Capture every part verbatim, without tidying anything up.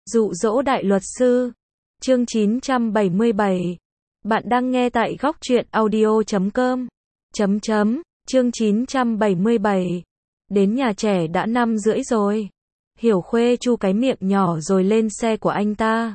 Dụ dỗ đại luật sư. Chương chín trăm bảy mươi bảy. Bạn đang nghe tại góc truyện audio chấm com. Chấm chấm. Chương chín trăm bảy mươi bảy. Đến nhà trẻ đã năm rưỡi rồi. Hiểu Khuê chu cái miệng nhỏ rồi lên xe của anh ta.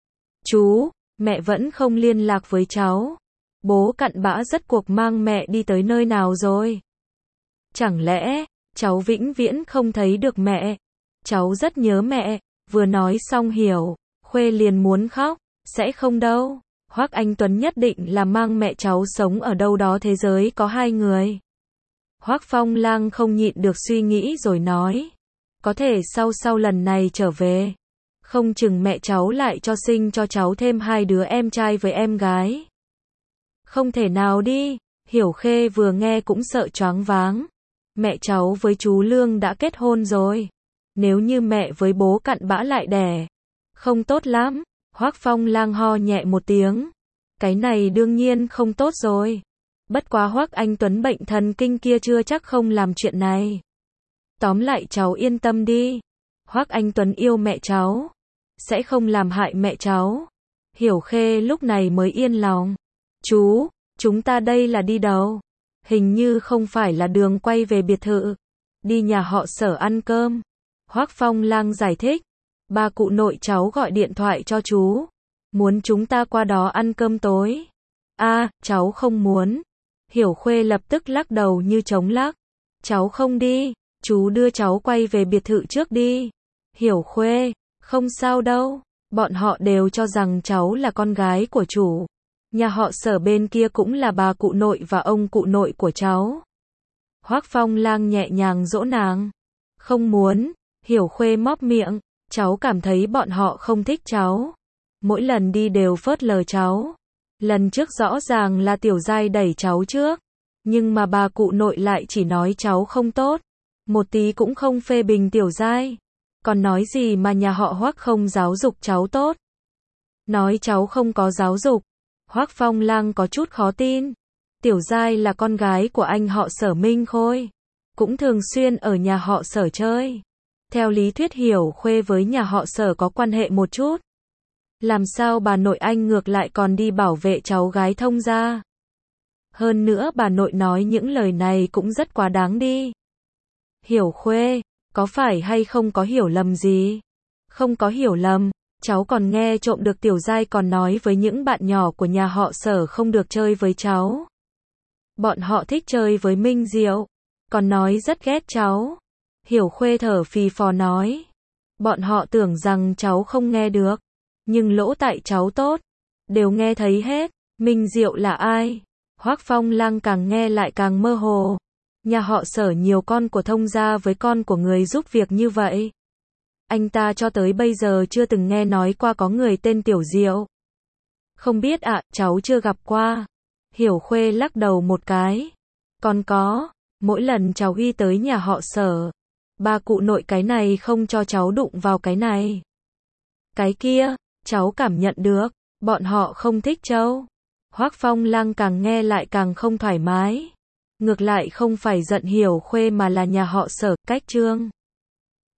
Chú, mẹ vẫn không liên lạc với cháu. Bố cặn bã rất cuộc mang mẹ đi tới nơi nào rồi? Chẳng lẽ, cháu vĩnh viễn không thấy được mẹ? Cháu rất nhớ mẹ. Vừa nói xong Hiểu Khuê liền muốn khóc. Sẽ không đâu. Hoắc Anh Tuấn nhất định là mang mẹ cháu sống ở đâu đó thế giới có hai người. Hoắc Phong Lang không nhịn được suy nghĩ rồi nói. Có thể sau sau lần này trở về, không chừng mẹ cháu lại cho sinh cho cháu thêm hai đứa em trai với em gái. Không thể nào đi. Hiểu Khê vừa nghe cũng sợ choáng váng. Mẹ cháu với chú Lương đã kết hôn rồi. Nếu như mẹ với bố cặn bã lại đẻ, không tốt lắm. Hoắc Phong Lang ho nhẹ một tiếng. Cái này đương nhiên không tốt rồi. Bất quá Hoắc Anh Tuấn bệnh thần kinh kia chưa chắc không làm chuyện này. Tóm lại cháu yên tâm đi. Hoắc Anh Tuấn yêu mẹ cháu, sẽ không làm hại mẹ cháu. Hiểu Khê lúc này mới yên lòng. Chú, chúng ta đây là đi đâu? Hình như không phải là đường quay về biệt thự. Đi nhà họ Sở ăn cơm. Hoắc Phong Lang giải thích. Ba cụ nội cháu gọi điện thoại cho chú. Muốn chúng ta qua đó ăn cơm tối. A, à, cháu không muốn. Hiểu Khuê lập tức lắc đầu như trống lắc. Cháu không đi. Chú đưa cháu quay về biệt thự trước đi. Hiểu Khuê, không sao đâu. Bọn họ đều cho rằng cháu là con gái của chủ. Nhà họ Sở bên kia cũng là bà cụ nội và ông cụ nội của cháu. Hoắc Phong Lang nhẹ nhàng dỗ nàng. Không muốn. Hiểu Khuê móp miệng. Cháu cảm thấy bọn họ không thích cháu. Mỗi lần đi đều phớt lờ cháu. Lần trước rõ ràng là Tiểu Giai đẩy cháu trước. Nhưng mà bà cụ nội lại chỉ nói cháu không tốt. Một tí cũng không phê bình Tiểu Giai. Còn nói gì mà nhà họ Hoắc không giáo dục cháu tốt. Nói cháu không có giáo dục. Hoắc Phong Lang có chút khó tin. Tiểu Giai là con gái của anh họ Sở Minh Khôi. Cũng thường xuyên ở nhà họ Sở chơi. Theo lý thuyết Hiểu Khuê với nhà họ Sở có quan hệ một chút. Làm sao bà nội anh ngược lại còn đi bảo vệ cháu gái thông gia? Hơn nữa bà nội nói những lời này cũng rất quá đáng đi. Hiểu Khuê, có phải hay không có hiểu lầm gì? Không có hiểu lầm, cháu còn nghe trộm được Tiểu Giai còn nói với những bạn nhỏ của nhà họ Sở không được chơi với cháu. Bọn họ thích chơi với Minh Diệu, còn nói rất ghét cháu. Hiểu Khuê thở phì phò nói. Bọn họ tưởng rằng cháu không nghe được. Nhưng lỗ tai cháu tốt. Đều nghe thấy hết. Minh Diệu là ai? Hoắc Phong Lang càng nghe lại càng mơ hồ. Nhà họ Sở nhiều con của thông gia với con của người giúp việc như vậy. Anh ta cho tới bây giờ chưa từng nghe nói qua có người tên Tiểu Diệu. Không biết ạ, à, cháu chưa gặp qua. Hiểu Khuê lắc đầu một cái. Còn có, mỗi lần cháu đi tới nhà họ Sở, ba cụ nội cái này không cho cháu đụng vào cái này. Cái kia, cháu cảm nhận được, bọn họ không thích cháu. Hoắc Phong Lang càng nghe lại càng không thoải mái. Ngược lại không phải giận Hiểu Khuê mà là nhà họ Sở, cách Trương